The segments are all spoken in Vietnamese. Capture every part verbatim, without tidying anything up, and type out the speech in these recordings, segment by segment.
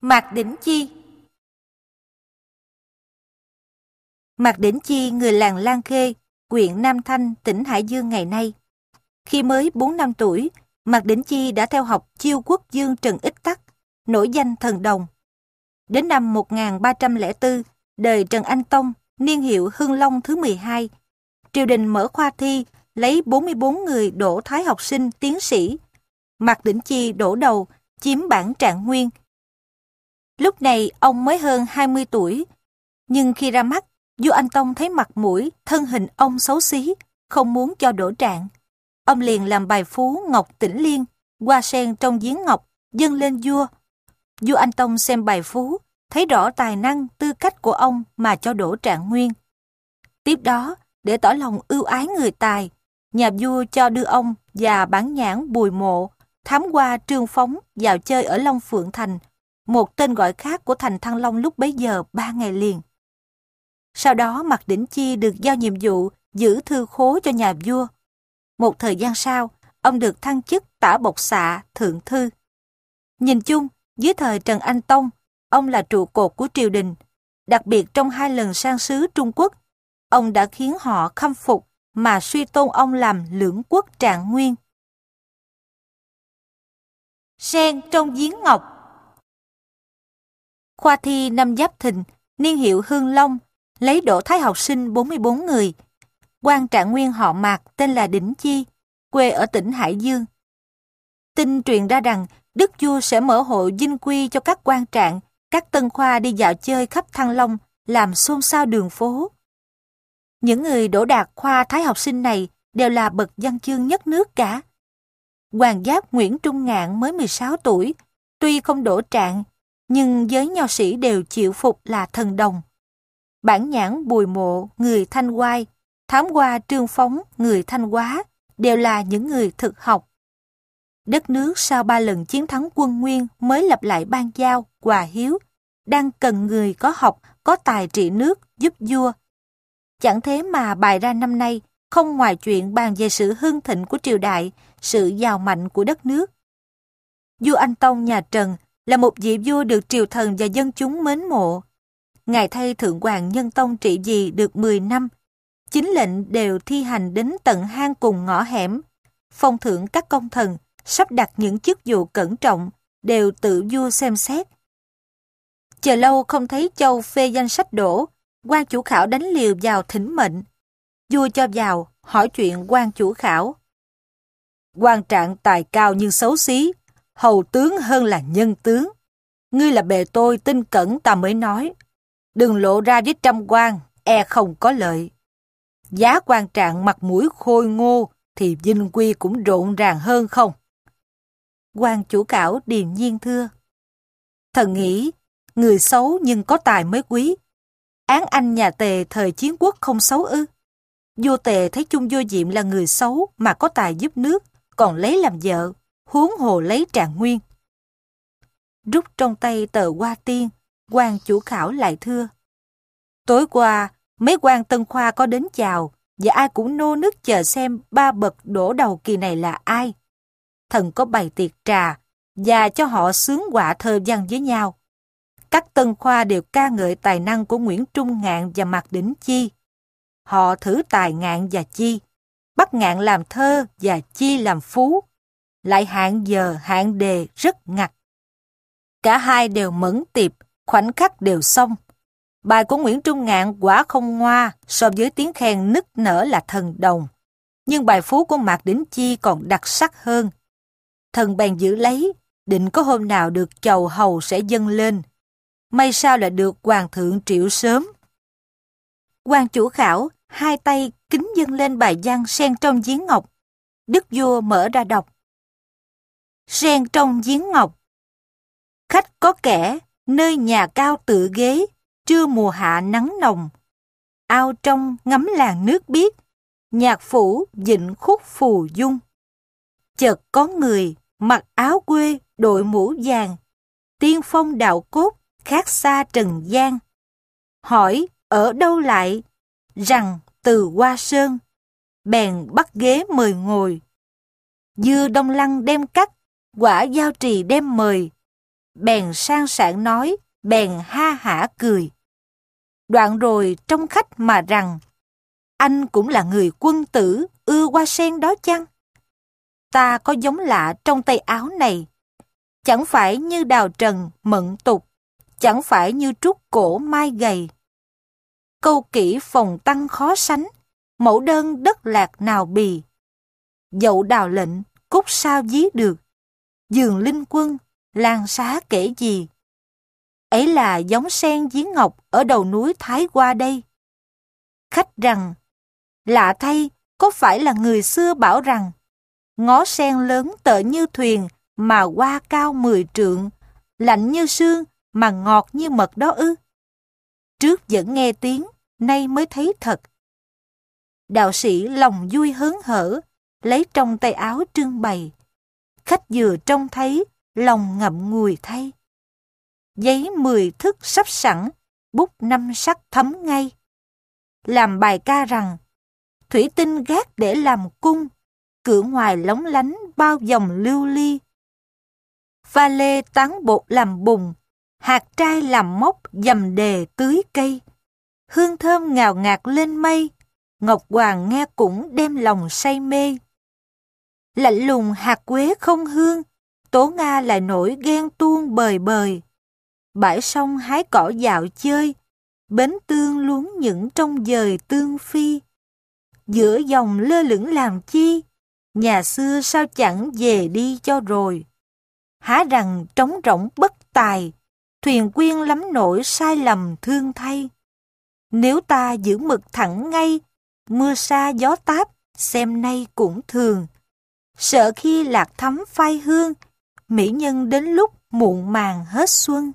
Mạc Đỉnh Chi. Mạc Đỉnh Chi, người làng Lan Khê, huyện Nam Thanh, tỉnh Hải Dương ngày nay. Khi mới bốn năm tuổi, Mạc Đỉnh Chi đã theo học Chiêu Quốc Dương Trần Ích Tắc, nổi danh thần đồng. Đến năm một nghìn ba trăm lẻ bốn, đời Trần Anh Tông, niên hiệu Hưng Long thứ mười hai, triều đình mở khoa thi, lấy bốn mươi bốn người đỗ thái học sinh tiến sĩ. Mạc Đỉnh Chi đỗ đầu, chiếm bảng trạng nguyên. Lúc này ông mới hơn hai mươi tuổi, nhưng khi ra mắt, vua Anh Tông thấy mặt mũi, thân hình ông xấu xí, không muốn cho đỗ trạng. Ông liền làm bài phú Ngọc Tĩnh Liên, hoa sen trong giếng ngọc, dâng lên vua. Vua Anh Tông xem bài phú, thấy rõ tài năng, tư cách của ông mà cho đỗ trạng nguyên. Tiếp đó, để tỏ lòng ưu ái người tài, nhà vua cho đưa ông và bản nhãn Bùi Mộ, thám hoa Trương Phóng vào chơi ở Long Phượng Thành, một tên gọi khác của thành Thăng Long lúc bấy giờ ba ngày liền. Sau đó Mạc Đỉnh Chi được giao nhiệm vụ giữ thư khố cho nhà vua. Một thời gian sau, ông được thăng chức tả bộc xạ thượng thư. Nhìn chung, dưới thời Trần Anh Tông, ông là trụ cột của triều đình. Đặc biệt trong hai lần sang sứ Trung Quốc, ông đã khiến họ khâm phục mà suy tôn ông làm lưỡng quốc trạng nguyên. Sen trong giếng ngọc. Khoa thi năm Giáp Thìn, niên hiệu Hưng Long, lấy đỗ thái học sinh bốn mươi bốn người. Quan trạng nguyên họ Mạc tên là Đỉnh Chi, quê ở tỉnh Hải Dương. Tin truyền ra rằng đức vua sẽ mở hội dinh quy cho các quan trạng, các tân khoa đi dạo chơi khắp Thăng Long, làm xôn xao đường phố. Những người đỗ đạt khoa thái học sinh này đều là bậc văn chương nhất nước cả. Hoàng giáp Nguyễn Trung Ngạn mới mười sáu tuổi, tuy không đỗ trạng, nhưng giới nho sĩ đều chịu phục là thần đồng. Bản nhãn Bùi Mộ, người Thanh Oai, thám hoa Trương Phóng, người Thanh Hóa, đều là những người thực học. Đất nước sau ba lần chiến thắng quân Nguyên mới lập lại ban giao, hòa hiếu, đang cần người có học, có tài trị nước, giúp vua. Chẳng thế mà bài ra năm nay, không ngoài chuyện bàn về sự hưng thịnh của triều đại, sự giàu mạnh của đất nước. Vua Anh Tông nhà Trần là một vị vua được triều thần và dân chúng mến mộ. Ngài thay Thượng Hoàng Nhân Tông trị vì được mười năm, chính lệnh đều thi hành đến tận hang cùng ngõ hẻm, phong thưởng các công thần, sắp đặt những chức vụ cẩn trọng, đều tự vua xem xét. Chờ lâu không thấy châu phê danh sách đổ, quan chủ khảo đánh liều vào thỉnh mệnh. Vua cho vào, hỏi chuyện quan chủ khảo. Quan trạng tài cao nhưng xấu xí, hầu tướng hơn là nhân tướng. Ngươi là bề tôi tin cẩn ta mới nói. Đừng lộ ra với trăm quan, e không có lợi. Giá quan trạng mặt mũi khôi ngô, thì vinh quy cũng rộn ràng hơn không? Quan chủ khảo điềm nhiên thưa. Thần nghĩ, người xấu nhưng có tài mới quý. Án anh nhà Tề thời chiến quốc không xấu ư? Vua Tề thấy chung vua Diệm là người xấu mà có tài giúp nước, còn lấy làm vợ, huống hồ lấy trạng nguyên. Rút trong tay tờ Hoa Tiên, quan chủ khảo lại thưa. Tối qua, mấy quan tân khoa có đến chào, và ai cũng nô nức chờ xem ba bậc đổ đầu kỳ này là ai. Thần có bày tiệc trà, và cho họ sướng họa thơ văn với nhau. Các tân khoa đều ca ngợi tài năng của Nguyễn Trung Ngạn và Mạc Đỉnh Chi. Họ thử tài Ngạn và Chi, bắt Ngạn làm thơ và Chi làm phú, lại hạn giờ hạn đề rất ngặt. Cả hai đều mẫn tiệp, khoảnh khắc đều xong. Bài của Nguyễn Trung Ngạn quả không ngoa so với tiếng khen nức nở là thần đồng, nhưng bài phú của Mạc Đỉnh Chi còn đặc sắc hơn. Thần bèn giữ lấy, định có hôm nào được chầu hầu sẽ dâng lên. May sao lại được hoàng thượng triệu sớm. Quan chủ khảo hai tay kính dâng lên bài văn sen trong giếng ngọc. Đức vua mở ra đọc. Sen trong giếng ngọc. Khách có kẻ, nơi nhà cao tự ghế, trưa mùa hạ nắng nồng. Ao trong ngắm làn nước biếc, nhạc phủ vịnh khúc phù dung. Chợt có người, mặc áo quê, đội mũ vàng, tiên phong đạo cốt, khác xa trần gian. Hỏi ở đâu lại, rằng từ Hoa Sơn, bèn bắt ghế mời ngồi. Dưa đông lăng đem cắt, quả giao trì đem mời, bèn sang sảng nói, bèn ha hả cười. Đoạn rồi trong khách mà rằng, anh cũng là người quân tử ưa hoa sen đó chăng? Ta có giống lạ trong tay áo này, chẳng phải như đào trần mận tục, chẳng phải như trúc cổ mai gầy. Câu kỹ phòng tăng khó sánh, mẫu đơn đất lạc nào bì. Dậu đào lệnh, cúc sao dí được, giường linh quân, lan xá kể gì. Ấy là giống sen dí ngọc ở đầu núi Thái Hoa đây. Khách rằng, lạ thay, có phải là người xưa bảo rằng, ngó sen lớn tợ như thuyền mà hoa cao mười trượng, lạnh như sương mà ngọt như mật đó ư? Trước vẫn nghe tiếng, nay mới thấy thật. Đạo sĩ lòng vui hớn hở, lấy trong tay áo trưng bày. Khách vừa trông thấy, lòng ngậm ngùi thay. Giấy mười thức sắp sẵn, bút năm sắc thấm ngay. Làm bài ca rằng, thủy tinh gác để làm cung, cửa ngoài lóng lánh bao dòng lưu ly. Pha lê tán bột làm bùn, hạt trai làm móc dầm đề tưới cây. Hương thơm ngào ngạt lên mây, ngọc hoàng nghe cũng đem lòng say mê. Lạnh lùng hạt quế không hương, tố Nga lại nổi ghen tuông bời bời. Bãi sông hái cỏ dạo chơi, bến tương luống những trong dời tương phi. Giữa dòng lơ lửng làm chi, nhà xưa sao chẳng về đi cho rồi. Há rằng trống rỗng bất tài, thuyền quyên lắm nỗi sai lầm thương thay. Nếu ta giữ mực thẳng ngay, mưa sa gió táp, xem nay cũng thường. Sợ khi lạc thắm phai hương, mỹ nhân đến lúc muộn màng hết xuân.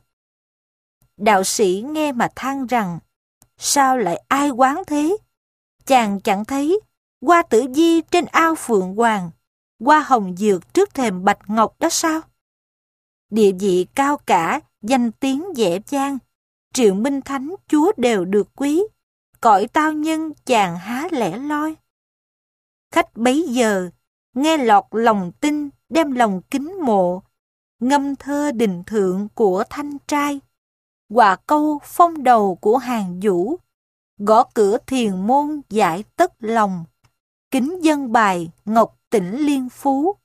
Đạo sĩ nghe mà than rằng, sao lại ai quán thế? Chàng chẳng thấy hoa tử di trên ao phượng hoàng, hoa hồng dược trước thềm bạch ngọc đó sao? Địa vị cao cả, danh tiếng dễ dang, triệu minh thánh chúa đều được quý, cõi tao nhân chàng há lẻ loi. Khách bấy giờ, nghe lọt lòng tin, đem lòng kính mộ, ngâm thơ đình thượng của thanh trai, hòa câu phong đầu của hàng vũ, gõ cửa thiền môn giải tất lòng, kính dân bài ngọc tỉnh liên phú.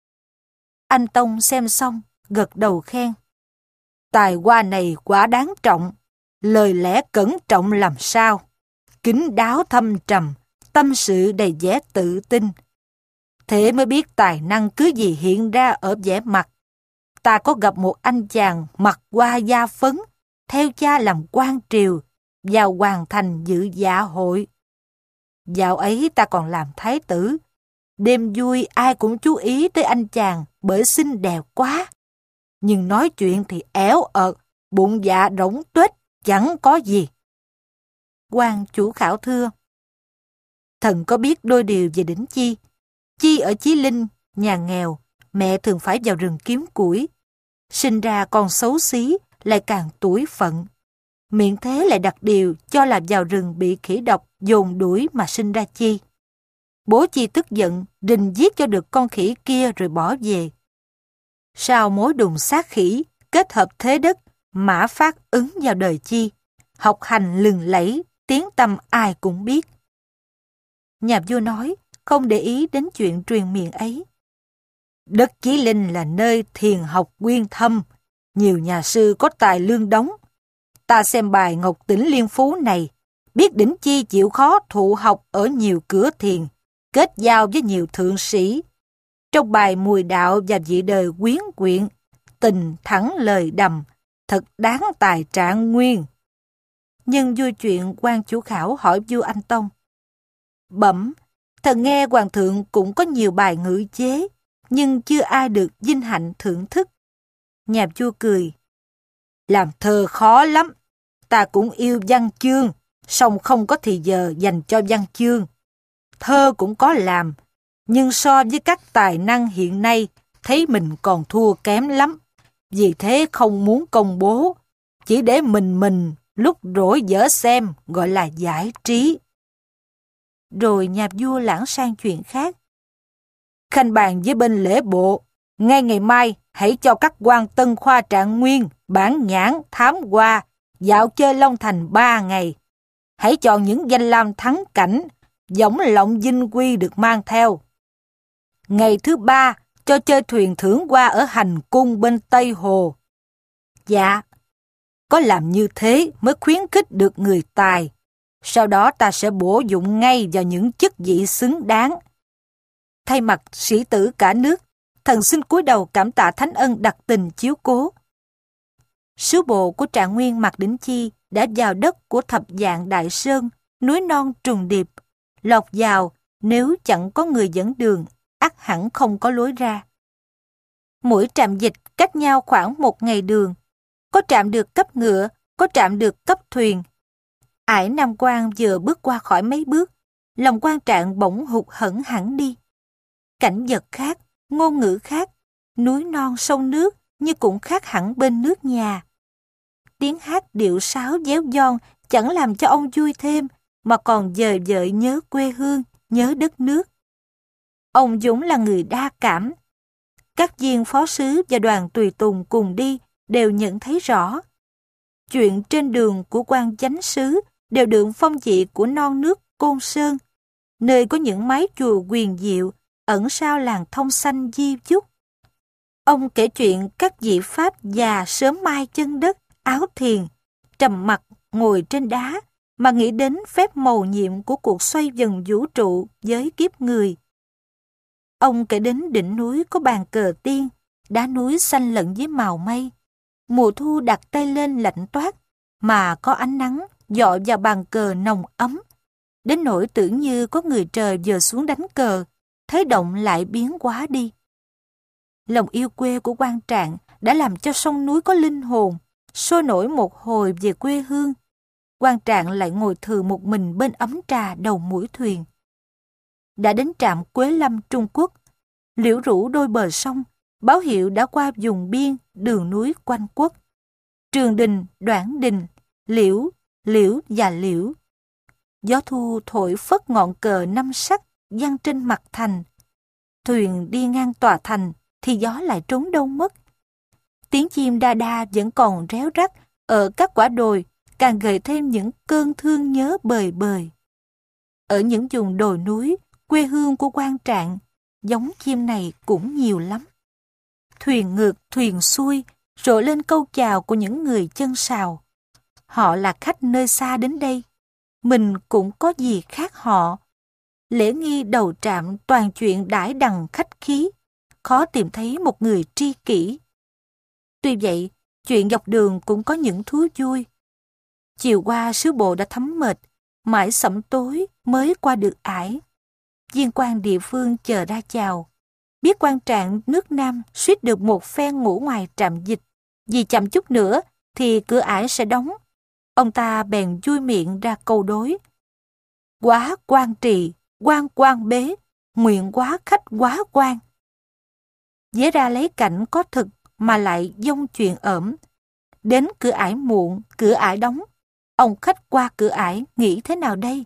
Anh Tông xem xong, gật đầu khen. Tài hoa này quá đáng trọng, lời lẽ cẩn trọng làm sao, kín đáo thâm trầm, tâm sự đầy vẻ tự tin. Thế mới biết tài năng cứ gì hiện ra ở vẻ mặt. Ta có gặp một anh chàng mặc hoa da phấn, theo cha làm quan triều, vào hoàng thành dự dạ hội. Dạo ấy ta còn làm thái tử. Đêm vui ai cũng chú ý tới anh chàng bởi xinh đẹp quá. Nhưng nói chuyện thì éo ợt, bụng dạ rỗng tuếch, chẳng có gì. Quan chủ khảo thưa, thần có biết đôi điều về Đỉnh Chi. Chi ở Chí Linh, nhà nghèo, mẹ thường phải vào rừng kiếm củi. Sinh ra con xấu xí, lại càng tủi phận. Miệng thế lại đặt điều cho là vào rừng bị khỉ độc dồn đuổi mà sinh ra Chi. Bố Chi tức giận, rình giết cho được con khỉ kia rồi bỏ về. Sau mối đùng sát khỉ, kết hợp thế đất, Mã Phát ứng vào đời Chi, học hành lừng lẫy, tiếng tăm ai cũng biết. Nhà vua nói, không để ý đến chuyện truyền miệng ấy. Đất Chí Linh là nơi thiền học uyên thâm, nhiều nhà sư có tài lương đóng. Ta xem bài Ngọc Tỉnh Liên Phú này, biết Đỉnh Chi chịu khó thụ học ở nhiều cửa thiền, kết giao với nhiều thượng sĩ. Trong bài Mùi Đạo và Vị Đời Quyến Quyện, tình thẳng lời đầm, thật đáng tài trạng nguyên. Nhưng vui chuyện quan chủ khảo hỏi vua Anh Tông. Bẩm, thần nghe hoàng thượng cũng có nhiều bài ngữ chế, nhưng chưa ai được vinh hạnh thưởng thức. Nhà vua cười. Làm thơ khó lắm, ta cũng yêu văn chương, song không có thì giờ dành cho văn chương. Thơ cũng có làm, nhưng so với các tài năng hiện nay, thấy mình còn thua kém lắm. Vì thế không muốn công bố, chỉ để mình mình lúc rỗi dở xem, gọi là giải trí. Rồi nhà vua lãng sang chuyện khác. Khanh bàn với bên lễ bộ, Ngay ngày mai, hãy cho các quan Tân Khoa Trạng Nguyên, Bản Nhãn, Thám Hoa dạo chơi Long Thành ba ngày. Hãy chọn những danh lam thắng cảnh, võng lộng dinh quy được mang theo. Ngày thứ ba, cho chơi thuyền thưởng hoa ở hành cung bên Tây Hồ. Dạ, có làm như thế mới khuyến khích được người tài. Sau đó ta sẽ bổ dụng ngay vào những chức vị xứng đáng. Thay mặt sĩ tử cả nước, thần xin cúi đầu cảm tạ thánh ân đặc tình chiếu cố. Sứ bộ của Trạng Nguyên Mạc Đỉnh Chi đã vào đất của thập dạng Đại Sơn, núi non trùng điệp, lọt vào nếu chẳng có người dẫn đường, ắt hẳn không có lối ra. Mỗi trạm dịch cách nhau khoảng một ngày đường, có trạm được cấp ngựa, có trạm được cấp thuyền. Ải Nam Quan vừa bước qua khỏi mấy bước, lòng Quan Trạng bỗng hụt hẫng hẳn đi. Cảnh vật khác, ngôn ngữ khác, núi non sông nước như cũng khác hẳn bên nước nhà. Tiếng hát điệu sáo déo giòn chẳng làm cho ông vui thêm, mà còn dời dợi nhớ quê hương, nhớ đất nước. Ông Dũng là người đa cảm. Các viên phó sứ và đoàn tùy tùng cùng đi đều nhận thấy rõ. Chuyện trên đường của quan chánh sứ đều đượm phong vị của non nước Côn Sơn, nơi có những mái chùa huyền diệu ẩn sau làng thông xanh di chúc. Ông kể chuyện các vị Pháp già sớm mai chân đất, áo thiền, trầm mặc ngồi trên đá mà nghĩ đến phép mầu nhiệm của cuộc xoay vần vũ trụ với kiếp người. Ông kể đến đỉnh núi có bàn cờ tiên, đá núi xanh lẫn với màu mây. Mùa thu đặt tay lên lạnh toát, mà có ánh nắng dọi vào bàn cờ nồng ấm. Đến nỗi tưởng như có người trời vừa xuống đánh cờ, thế động lại biến hóa đi. Lòng yêu quê của Quan Trạng đã làm cho sông núi có linh hồn, sôi nổi một hồi về quê hương. Quan Trạng lại ngồi thừ một mình bên ấm trà đầu mũi thuyền. Đã đến trạm Quế Lâm Trung Quốc, liễu rủ đôi bờ sông, báo hiệu đã qua vùng biên, đường núi quanh quốc. Trường Đình, Đoản Đình, Liễu, Liễu và Liễu. Gió thu thổi phất ngọn cờ năm sắc giăng trên mặt thành. Thuyền đi ngang tòa thành thì gió lại trốn đâu mất. Tiếng chim đa đa vẫn còn réo rắt ở các quả đồi, càng gợi thêm những cơn thương nhớ bời bời. Ở những vùng đồi núi, quê hương của Quan Trạng, giống chim này cũng nhiều lắm. Thuyền ngược, thuyền xuôi, rộ lên câu chào của những người chân sào. Họ là khách nơi xa đến đây. Mình cũng có gì khác họ. Lễ nghi đầu trạm toàn chuyện đãi đằng khách khí, khó tìm thấy một người tri kỷ. Tuy vậy, chuyện dọc đường cũng có những thú vui. Chiều qua sứ bộ đã thấm mệt, mãi sẩm tối mới qua được ải. Viên quan địa phương chờ ra chào. Biết Quan Trạng nước Nam suýt được một phen ngủ ngoài trạm dịch, vì chậm chút nữa thì cửa ải sẽ đóng. Ông ta bèn vui miệng ra câu đối. Quá quan trì, quan quan bế, nguyện quá khách quá quan. Dễ ra lấy cảnh có thực mà lại dông chuyện ẩm. Đến cửa ải muộn, cửa ải đóng. Ông khách qua cửa ải nghĩ thế nào đây?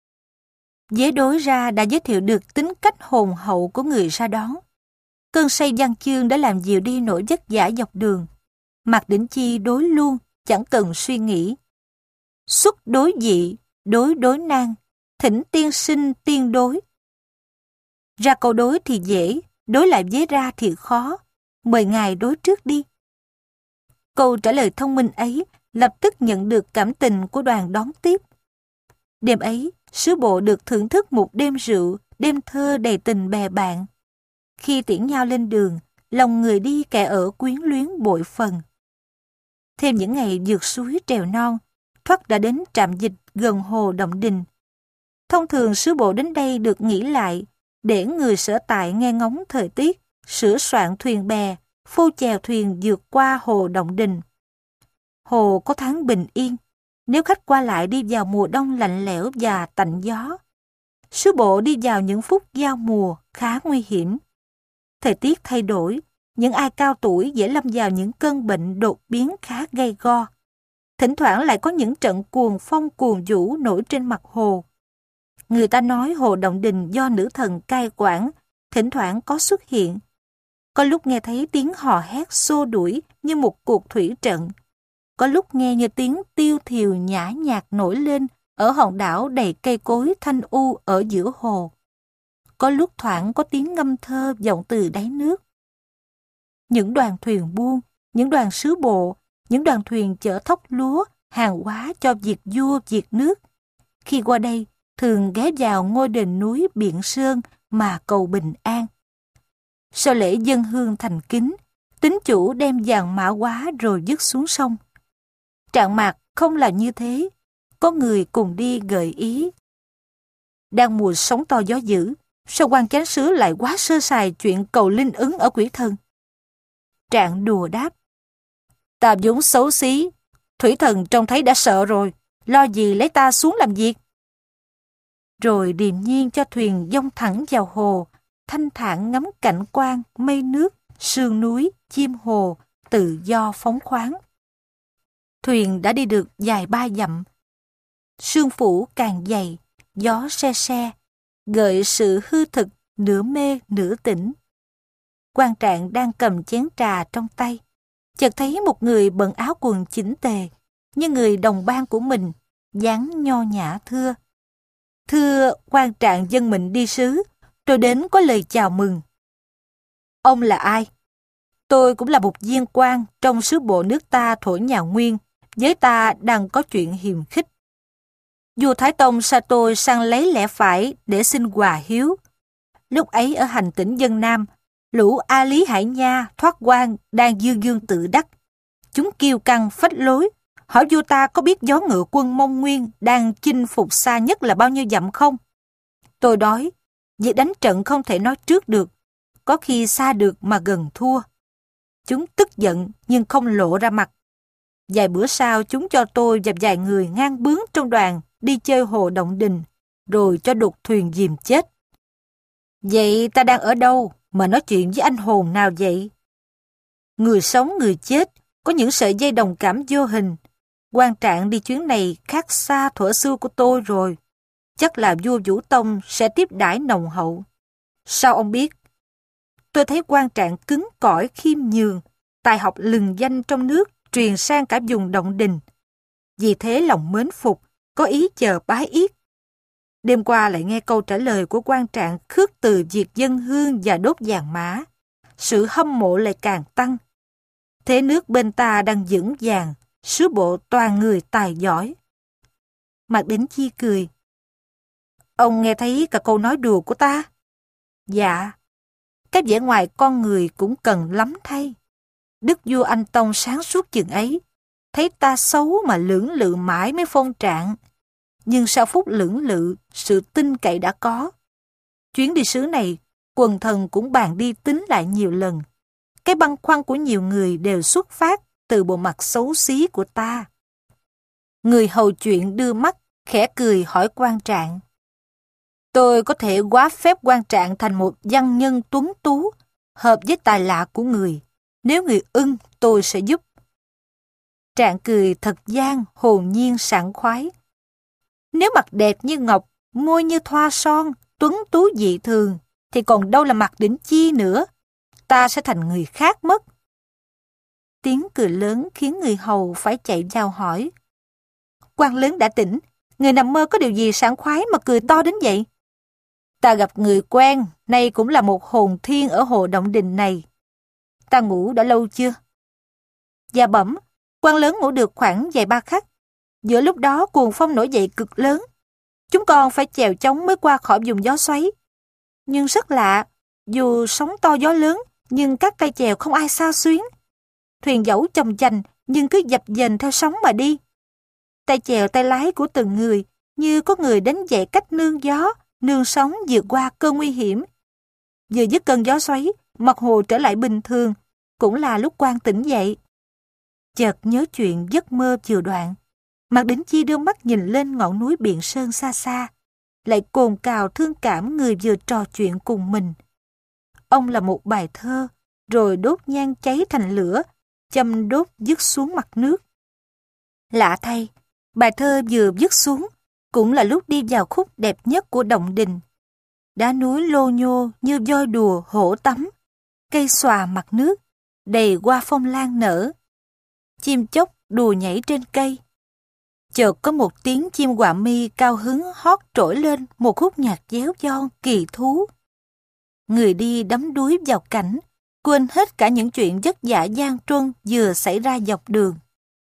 Dễ đối ra đã giới thiệu được tính cách hồn hậu của người ra đón. Cơn say văn chương đã làm dịu đi nỗi vất vả dọc đường. Mạc Đỉnh Chi đối luôn, chẳng cần suy nghĩ. Xuất đối dị, đối đối nan, thỉnh tiên sinh tiên đối. Ra câu đối thì dễ, đối lại với ra thì khó. Mời ngài đối trước đi. Câu trả lời thông minh ấy lập tức nhận được cảm tình của đoàn đón tiếp. Đêm ấy, sứ bộ được thưởng thức một đêm rượu, đêm thơ đầy tình bè bạn. Khi tiễn nhau lên đường, lòng người đi kẻ ở quyến luyến bội phần. Thêm những ngày vượt suối trèo non, thoát đã đến trạm dịch gần hồ Động Đình. Thông thường sứ bộ đến đây được nghỉ lại, để người sở tại nghe ngóng thời tiết, sửa soạn thuyền bè, phô chèo thuyền vượt qua hồ Động Đình. Hồ có tháng bình yên, nếu khách qua lại đi vào mùa đông lạnh lẽo và tạnh gió. Sứ bộ đi vào những phút giao mùa khá nguy hiểm. Thời tiết thay đổi, những ai cao tuổi dễ lâm vào những cơn bệnh đột biến khá gay go. Thỉnh thoảng lại có những trận cuồng phong cuồng vũ nổi trên mặt hồ. Người ta nói hồ Động Đình do nữ thần cai quản, thỉnh thoảng có xuất hiện. Có lúc nghe thấy tiếng hò hét xô đuổi như một cuộc thủy trận. Có lúc nghe như tiếng tiêu thiều nhã nhạc nổi lên ở hòn đảo đầy cây cối thanh u ở giữa hồ. Có lúc thoảng có tiếng ngâm thơ vọng từ đáy nước. Những đoàn thuyền buôn, những đoàn sứ bộ, những đoàn thuyền chở thóc lúa, hàng hóa cho việc vua việc nước. Khi qua đây, thường ghé vào ngôi đền núi Biện Sơn mà cầu bình an. Sau lễ dâng hương thành kính, tín chủ đem vàng mã hóa rồi dứt xuống sông. Trạng Mạc không làm như thế, có người cùng đi gợi ý. Đang mùa sóng to gió dữ, sao quan chánh sứ lại quá sơ sài chuyện cầu linh ứng ở quỷ thần? Trạng đùa đáp, ta vốn xấu xí, thủy thần trông thấy đã sợ rồi, lo gì lấy ta xuống làm việc. Rồi điềm nhiên cho thuyền dông thẳng vào hồ, thanh thản ngắm cảnh quan, mây nước, sương núi, chim hồ, tự do phóng khoáng. Thuyền đã đi được dài ba dặm. Sương phủ càng dày, gió se se, gợi sự hư thực, nửa mê nửa tỉnh. Quan Trạng đang cầm chén trà trong tay, chợt thấy một người bận áo quần chỉnh tề, như người đồng ban của mình, dáng nho nhã thưa. Thưa quan Trạng dân mình đi sứ, tôi đến có lời chào mừng. Ông là ai? Tôi cũng là một viên quan trong sứ bộ nước ta thổ nhà Nguyên, với ta đang có chuyện hiềm khích. Vua Thái Tông sai tôi sang lấy lẽ phải để xin hòa hiếu. Lúc ấy ở hành tỉnh Vân Nam, lũ A Lý Hải Nha thoát quan đang dương dương tự đắc. Chúng kiêu căng phách lối, hỏi vua ta có biết gió ngựa quân Mông Nguyên đang chinh phục xa nhất là bao nhiêu dặm không? Tôi nói, việc đánh trận không thể nói trước được, có khi xa được mà gần thua. Chúng tức giận nhưng không lộ ra mặt. Vài bữa sau chúng cho tôi và vài người ngang bướng trong đoàn đi chơi hồ Động Đình, rồi cho đục thuyền dìm chết. Vậy ta đang ở đâu mà nói chuyện với anh hồn nào vậy? Người sống người chết, có những sợi dây đồng cảm vô hình. Quan Trạng đi chuyến này khác xa thuở xưa của tôi rồi. Chắc là vua Vũ Tông sẽ tiếp đãi nồng hậu. Sao ông biết? Tôi thấy Quan Trạng cứng cỏi khiêm nhường, tài học lừng danh trong nước truyền sang cả vùng Động Đình. Vì thế lòng mến phục, có ý chờ bái yết. Đêm qua lại nghe câu trả lời của Quan Trạng khước từ việc dâng hương và đốt vàng mã. Sự hâm mộ lại càng tăng. Thế nước bên ta đang vững vàng, sứ bộ toàn người tài giỏi. Mạc Đỉnh Chi cười. Ông nghe thấy cả câu nói đùa của ta? Dạ. Cái vẻ ngoài con người cũng cần lắm thay. Đức vua Anh Tông sáng suốt chừng ấy, thấy ta xấu mà lưỡng lự mãi mới phong trạng. Nhưng sau phút lưỡng lự, sự tin cậy đã có. Chuyến đi sứ này, quần thần cũng bàn đi tính lại nhiều lần. Cái băn khoăn của nhiều người đều xuất phát từ bộ mặt xấu xí của ta. Người hầu chuyện đưa mắt, khẽ cười hỏi Quan Trạng. Tôi có thể quá phép Quan Trạng thành một văn nhân tuấn tú, hợp với tài lạ của người. Nếu người ưng, tôi sẽ giúp. Trạng cười thật gian, hồn nhiên sảng khoái. Nếu mặt đẹp như ngọc, môi như thoa son, tuấn tú dị thường, thì còn đâu là Mạc Đỉnh Chi nữa. Ta sẽ thành người khác mất. Tiếng cười lớn khiến người hầu phải chạy vào hỏi. Quan lớn đã tỉnh, người nằm mơ có điều gì sảng khoái mà cười to đến vậy? Ta gặp người quen, nay cũng là một hồn thiên ở hồ Động Đình này. Ta ngủ đã lâu chưa? Dạ bẩm, quan lớn ngủ được khoảng vài ba khắc. Giữa lúc đó cuồng phong nổi dậy cực lớn. Chúng con phải chèo chống mới qua khỏi vùng gió xoáy. Nhưng rất lạ, dù sóng to gió lớn, nhưng các tay chèo không ai xao xuyến. Thuyền dẫu chồng chành, nhưng cứ dập dềnh theo sóng mà đi. Tay chèo tay lái của từng người, như có người đến dạy cách nương gió, nương sóng vượt qua cơn nguy hiểm. Vừa dứt cơn gió xoáy, mặt hồ trở lại bình thường, cũng là lúc Quan tỉnh dậy. Chợt nhớ chuyện giấc mơ vừa đoạn, Mạc Đỉnh Chi đưa mắt nhìn lên ngọn núi Biện Sơn xa xa, lại cồn cào thương cảm người vừa trò chuyện cùng mình. Ông là một bài thơ, rồi đốt nhang cháy thành lửa, châm đốt dứt xuống mặt nước. Lạ thay, bài thơ vừa dứt xuống, cũng là lúc đi vào khúc đẹp nhất của Động Đình. Đá núi lô nhô như voi đùa hổ tắm, cây xòa mặt nước, đầy hoa phong lan nở. Chim chóc đùa nhảy trên cây. Chợt có một tiếng chim họa mi cao hứng hót trỗi lên một khúc nhạc réo von kỳ thú. Người đi đắm đuối vào cảnh, quên hết cả những chuyện vất vả gian truân vừa xảy ra dọc đường.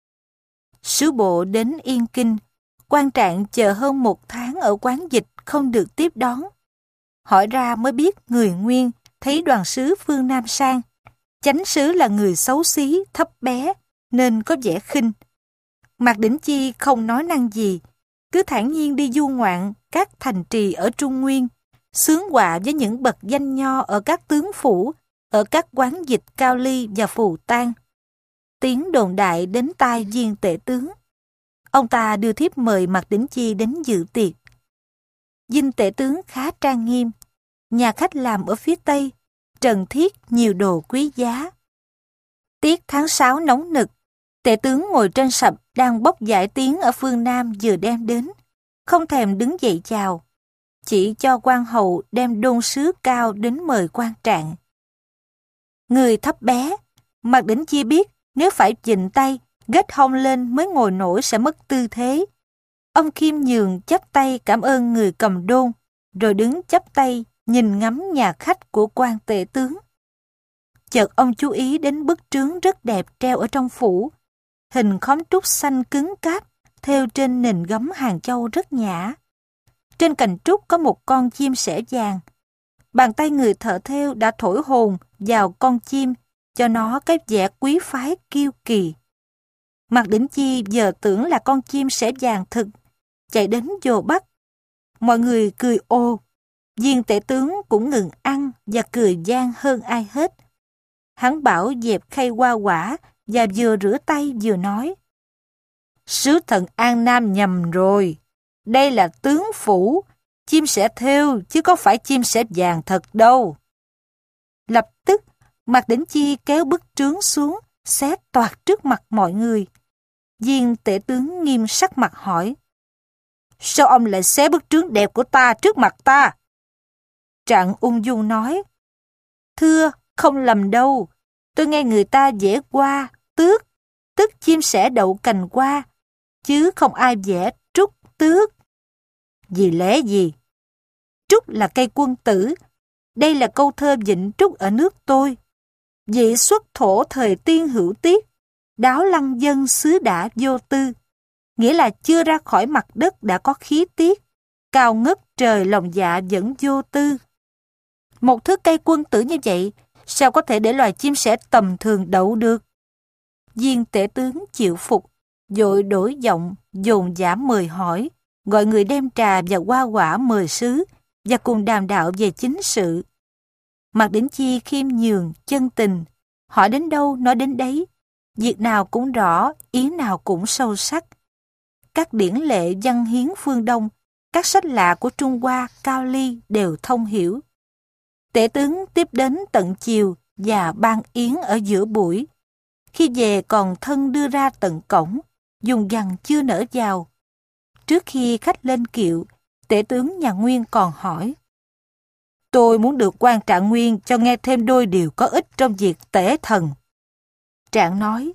Sứ bộ đến Yên Kinh, quan trạng chờ hơn một tháng ở quán dịch không được tiếp đón. Hỏi ra mới biết người Nguyên thấy đoàn sứ phương Nam sang. Chánh sứ là người xấu xí, thấp bé, nên có vẻ khinh. Mạc Đỉnh Chi không nói năng gì, cứ thản nhiên đi du ngoạn các thành trì ở Trung Nguyên, xướng họa với những bậc danh nho ở các tướng phủ, ở các quán dịch Cao Ly và Phù Tang. Tiếng đồn đại đến tai Viên Tể tướng. Ông ta đưa thiếp mời Mạc Đỉnh Chi đến dự tiệc. Dinh Tể tướng khá trang nghiêm, nhà khách làm ở phía Tây, trần thiết nhiều đồ quý giá. Tiết tháng sáu nóng nực, Tể tướng ngồi trên sập đang bốc giải tiến ở phương Nam vừa đem đến, không thèm đứng dậy chào, chỉ cho quan hậu đem đôn sứ cao đến mời quan trạng. Người thấp bé, Mạc Đỉnh Chi biết nếu phải vịn tay, gết hông lên mới ngồi nổi sẽ mất tư thế. Ông khiêm nhường chắp tay cảm ơn người cầm đôn, rồi đứng chắp tay nhìn ngắm nhà khách của quan tể tướng. Chợt ông chú ý đến bức trướng rất đẹp treo ở trong phủ. Hình khóm trúc xanh cứng cáp, thêu trên nền gấm Hàng Châu rất nhã. Trên cành trúc có một con chim sẻ vàng. Bàn tay người thợ thêu đã thổi hồn vào con chim, cho nó cái vẻ quý phái kiêu kỳ. Mạc Đỉnh Chi giờ tưởng là con chim sẻ vàng thực, chạy đến vồ bắt. Mọi người cười ồ. Viên Tể tướng cũng ngừng ăn và cười gian hơn ai hết. Hắn bảo dẹp khay hoa quả và vừa rửa tay vừa nói: Sứ thần An Nam nhầm rồi. Đây là tướng phủ, chim sẻ thêu chứ có phải chim sẻ vàng thật đâu. Lập tức, Mạc Đỉnh Chi kéo bức trướng xuống, xé toạc trước mặt mọi người. Viên Tể tướng nghiêm sắc mặt hỏi: Sao ông lại xé bức trướng đẹp của ta trước mặt ta? Trạng ung dung nói: Thưa, không lầm đâu. Tôi nghe người ta vẽ hoa, tước, tức chim sẻ đậu cành hoa, chứ không ai vẽ trúc tước. Vì lẽ gì? Trúc là cây quân tử. Đây là câu thơ Vịnh Trúc ở nước tôi. Vị xuất thổ thời tiên hữu tiết, đáo lăng dân xứ đã vô tư. Nghĩa là chưa ra khỏi mặt đất đã có khí tiết, cao ngất trời lòng dạ vẫn vô tư. Một thứ cây quân tử như vậy, sao có thể để loài chim sẻ tầm thường đậu được? Viên Tể tướng chịu phục, vội đổi giọng, dồn dã mời hỏi, gọi người đem trà và hoa quả mời sứ, và cùng đàm đạo về chính sự. Mạc Đỉnh Chi khiêm nhường, chân tình, hỏi đến đâu nói đến đấy, việc nào cũng rõ, ý nào cũng sâu sắc. Các điển lệ văn hiến phương Đông, các sách lạ của Trung Hoa, Cao Ly đều thông hiểu. Tể tướng tiếp đến tận chiều và ban yến ở giữa buổi. Khi về còn thân đưa ra tận cổng, dùng gằn chưa nở vào. Trước khi khách lên kiệu, Tể tướng nhà Nguyên còn hỏi: Tôi muốn được quan Trạng Nguyên cho nghe thêm đôi điều có ích trong việc tể thần. Trạng nói: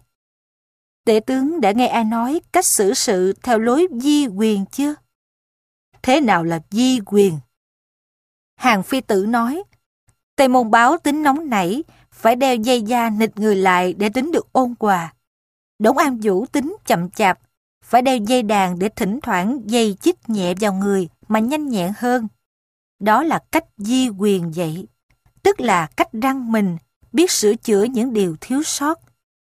Tể tướng đã nghe ai nói cách xử sự theo lối di quyền chưa? Thế nào là di quyền? Hàng Phi Tử nói: Tây Môn Báo tính nóng nảy, phải đeo dây da nịt người lại để tính được ôn hòa. Đổng An Vũ tính chậm chạp, phải đeo dây đàn để thỉnh thoảng dây chích nhẹ vào người mà nhanh nhẹn hơn. Đó là cách di quyền vậy, tức là cách răng mình, biết sửa chữa những điều thiếu sót.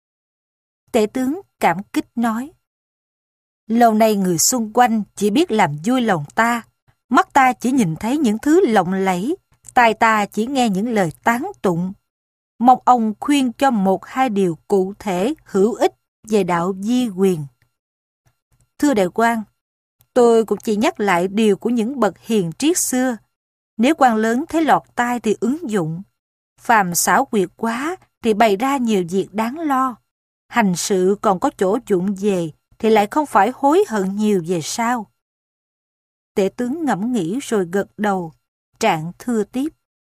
Tể tướng cảm kích nói: Lâu nay người xung quanh chỉ biết làm vui lòng ta, mắt ta chỉ nhìn thấy những thứ lộng lẫy, tai ta chỉ nghe những lời tán tụng. Mong ông khuyên cho một hai điều cụ thể hữu ích về đạo di quyền. Thưa đại quan, tôi cũng chỉ nhắc lại điều của những bậc hiền triết xưa. Nếu quan lớn thấy lọt tai thì ứng dụng, phàm xảo quyệt quá thì bày ra nhiều việc đáng lo. Hành sự còn có chỗ dụng về thì lại không phải hối hận nhiều về sau. Tể tướng ngẫm nghĩ rồi gật đầu, Trạng thưa tiếp: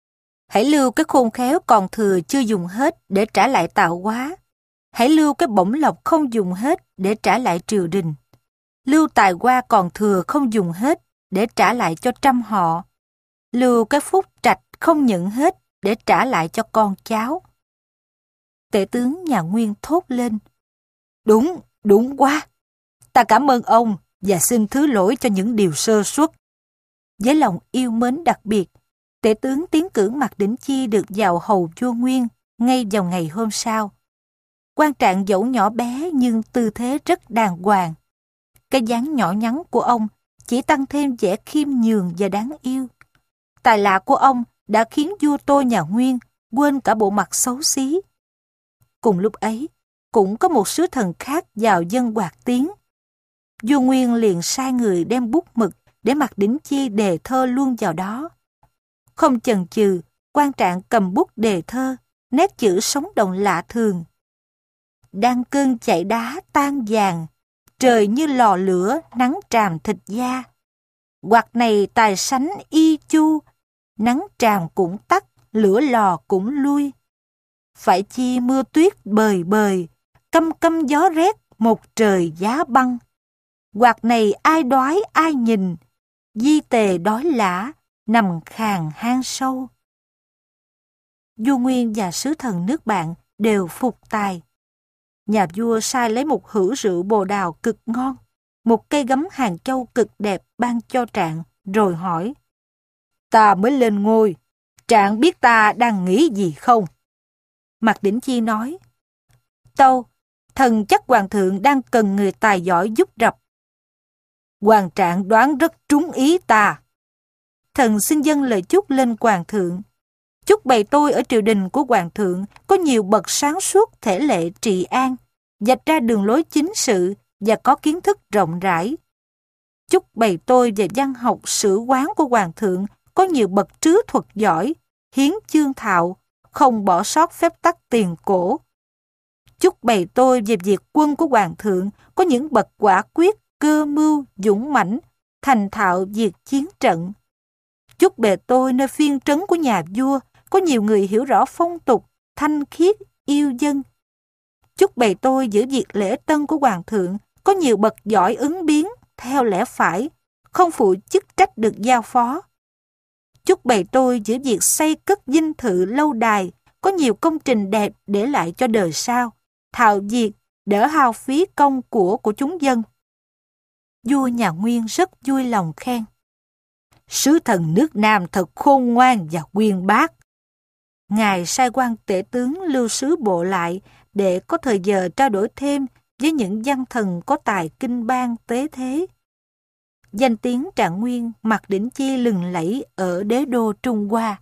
Hãy lưu cái khôn khéo còn thừa chưa dùng hết để trả lại tạo hóa. Hãy lưu cái bổng lộc không dùng hết để trả lại triều đình. Lưu tài hoa còn thừa không dùng hết để trả lại cho trăm họ. Lưu cái phúc trạch không nhận hết để trả lại cho con cháu. Tể tướng nhà Nguyên thốt lên. Đúng, đúng quá. Ta cảm ơn ông và xin thứ lỗi cho những điều sơ suất. Với lòng yêu mến đặc biệt, tể tướng tiến cử Mạc Đĩnh Chi được vào hầu vua Nguyên ngay vào ngày hôm sau. Quan Trạng dẫu nhỏ bé nhưng tư thế rất đàng hoàng. Cái dáng nhỏ nhắn của ông chỉ tăng thêm vẻ khiêm nhường và đáng yêu. Tài lạ của ông đã khiến vua tôi nhà Nguyên quên cả bộ mặt xấu xí. Cùng lúc ấy, cũng có một sứ thần khác vào dân Hoạt Tiến. Vua Nguyên liền sai người đem bút mực để Mạc Đĩnh Chi đề thơ luôn vào đó. Không chần chừ, Quan Trạng cầm bút đề thơ, nét chữ sống động lạ thường. Đang cơn chạy đá tan vàng, trời như lò lửa nắng tràm thịt da. Hoặc này tài sánh y chu, nắng tràm cũng tắt, lửa lò cũng lui. Phải chi mưa tuyết bời bời, căm căm gió rét một trời giá băng. Hoặc này ai đói ai nhìn, di tề đói lả, nằm khàn hang sâu. Vua Nguyên và sứ thần nước bạn đều phục tài. Nhà vua sai lấy một hữu rượu bồ đào cực ngon, một cây gấm hàng châu cực đẹp ban cho Trạng, rồi hỏi. Ta mới lên ngôi, Trạng biết ta đang nghĩ gì không? Mạc Đĩnh Chi nói. Tâu, thần chắc hoàng thượng đang cần người tài giỏi giúp rập. Hoàng Trạng đoán rất trúng ý ta. Thần xin dâng lời chúc lên hoàng thượng. Chúc bầy tôi ở triều đình của hoàng thượng có nhiều bậc sáng suốt thể lệ trị an, vạch ra đường lối chính sự và có kiến thức rộng rãi. Chúc bầy tôi về văn học sử quán của hoàng thượng có nhiều bậc trứ thuật giỏi, hiến chương thạo, không bỏ sót phép tắc tiền cổ. Chúc bầy tôi về việc quân của hoàng thượng có những bậc quả quyết, cơ mưu, dũng mãnh, thành thạo việc chiến trận. Chúc bề tôi nơi phiên trấn của nhà vua có nhiều người hiểu rõ phong tục, thanh khiết, yêu dân. Chúc bề tôi giữ việc lễ tân của hoàng thượng có nhiều bậc giỏi ứng biến, theo lẽ phải, không phụ chức trách được giao phó. Chúc bề tôi giữ việc xây cất dinh thự lâu đài có nhiều công trình đẹp để lại cho đời sau, thạo việc, đỡ hao phí công của của chúng dân. Vua nhà Nguyên rất vui lòng khen. Sứ thần nước Nam thật khôn ngoan và uyên bác. Ngài sai quan tể tướng lưu sứ bộ lại để có thời giờ trao đổi thêm với những văn thần có tài kinh bang tế thế. Danh tiếng Trạng Nguyên Mạc Đĩnh Chi lừng lẫy ở đế đô Trung Hoa.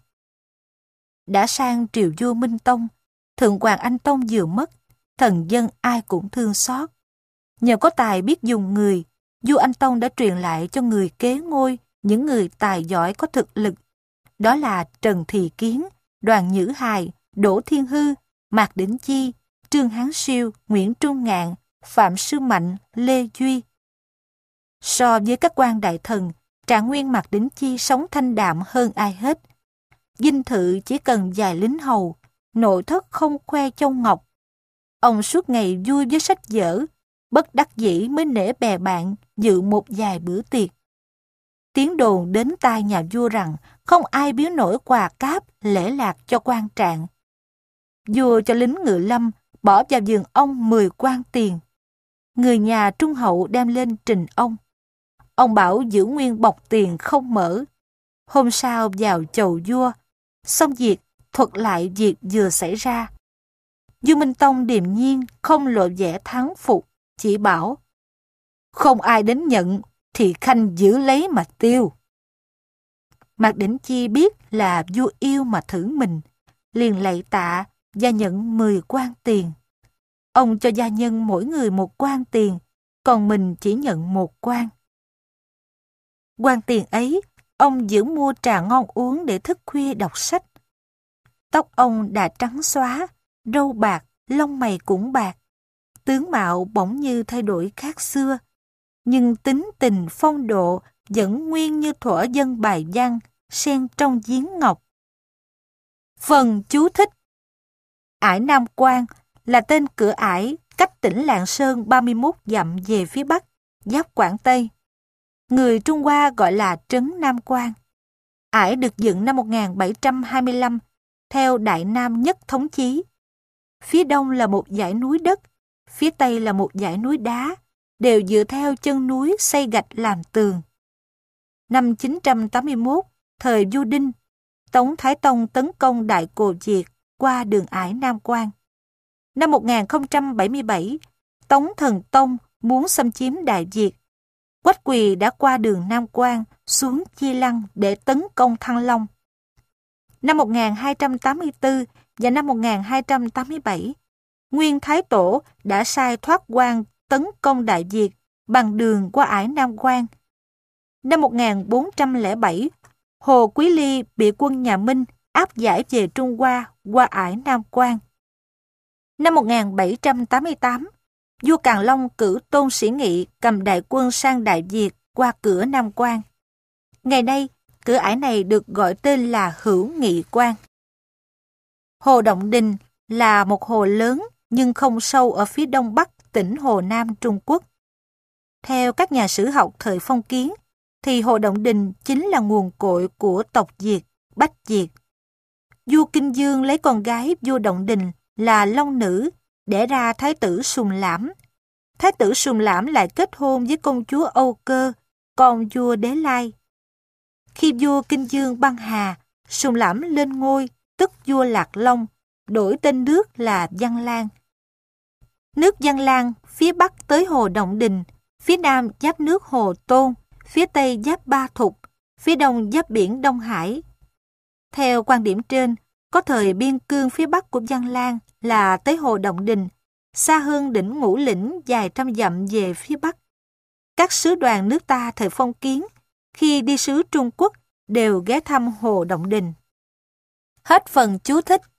Đã sang triều vua Minh Tông, Thượng Hoàng Anh Tông vừa mất, thần dân ai cũng thương xót. Nhờ có tài biết dùng người, vua Anh Tông đã truyền lại cho người kế ngôi những người tài giỏi có thực lực. Đó là Trần Thị Kiến, Đoàn Nhữ Hài, Đỗ Thiên Hư, Mạc Đĩnh Chi, Trương Hán Siêu, Nguyễn Trung Ngạn, Phạm Sư Mạnh, Lê Duy. So với các quan đại thần, Trạng Nguyên Mạc Đĩnh Chi sống thanh đạm hơn ai hết. Dinh thự chỉ cần vài lính hầu, nội thất không khoe châu ngọc. Ông suốt ngày vui với sách vở, bất đắc dĩ mới nể bè bạn dự một vài bữa tiệc. Tiếng đồn đến tai nhà vua rằng không ai biếu nổi quà cáp lễ lạc cho quan Trạng. Vua cho lính ngự lâm bỏ vào giường ông mười quan tiền. Người nhà trung hậu đem lên trình ông. Ông bảo giữ nguyên bọc tiền không mở. Hôm sau vào chầu vua, xong việc thuật lại việc vừa xảy ra. Vua Minh Tông điềm nhiên không lộ vẻ thắng phục, chỉ bảo không ai đến nhận thì khanh giữ lấy mà tiêu. Mạc Đĩnh Chi biết là vua yêu mà thử mình, liền lạy tạ và nhận mười quan tiền. Ông cho gia nhân mỗi người một quan tiền, còn mình chỉ nhận một quan. Quan tiền ấy, ông giữ mua trà ngon uống để thức khuya đọc sách. Tóc ông đã trắng xóa, râu bạc, lông mày cũng bạc. Tướng mạo bỗng như thay đổi khác xưa, nhưng tính tình phong độ vẫn nguyên như thuở dân bài văn, sen trong giếng ngọc. Phần chú thích. Ải Nam Quan là tên cửa ải cách tỉnh Lạng Sơn ba mươi mốt dặm về phía bắc, giáp Quảng Tây. Người Trung Hoa gọi là trấn Nam Quan. Ải được dựng năm một nghìn bảy trăm hai mươi lăm theo Đại Nam Nhất Thống Chí. Phía đông là một dãy núi đất, phía tây là một dãy núi đá, đều dựa theo chân núi xây gạch làm tường. Năm chín trăm tám mươi mốt, thời Vua Đinh, Tống Thái Tông tấn công Đại Cồ Việt qua đường ải Nam Quan. Năm một nghìn không trăm bảy mươi bảy, Tống Thần Tông muốn xâm chiếm Đại Việt. Quách Quỳ đã qua đường Nam Quan xuống Chi Lăng để tấn công Thăng Long. Năm một nghìn hai trăm tám mươi tư và năm một nghìn hai trăm tám mươi bảy, Nguyên Thái Tổ đã sai thoát quan tấn công Đại Việt bằng đường qua ải Nam Quan. Năm một nghìn bốn trăm lẻ bảy, Hồ Quý Ly bị quân nhà Minh áp giải về Trung Hoa qua ải Nam Quan. Năm một nghìn bảy trăm tám mươi tám, vua Càn Long cử Tôn Sĩ Nghị cầm đại quân sang Đại Việt qua cửa Nam Quan. Ngày nay, cửa ải này được gọi tên là Hữu Nghị Quan. Hồ Động Đình là một hồ lớn nhưng không sâu ở phía đông bắc tỉnh Hồ Nam, Trung Quốc. Theo các nhà sử học thời phong kiến, thì Hồ Động Đình chính là nguồn cội của tộc Việt, Bách Việt. Vua Kinh Dương lấy con gái vua Động Đình là Long Nữ, đẻ ra Thái tử Sùng Lãm. Thái tử Sùng Lãm lại kết hôn với công chúa Âu Cơ, con vua Đế Lai. Khi vua Kinh Dương băng hà, Sùng Lãm lên ngôi, tức vua Lạc Long, đổi tên nước là Văn Lang. Nước Văn Lang phía bắc tới Hồ Động Đình, phía nam giáp nước Hồ Tôn, phía tây giáp Ba Thục, phía đông giáp biển Đông Hải. Theo quan điểm trên, có thời biên cương phía bắc của Văn Lang là tới Hồ Động Đình, xa hơn đỉnh Ngũ Lĩnh vài trăm dặm về phía bắc. Các sứ đoàn nước ta thời phong kiến, khi đi sứ Trung Quốc, đều ghé thăm Hồ Động Đình. Hết phần chú thích.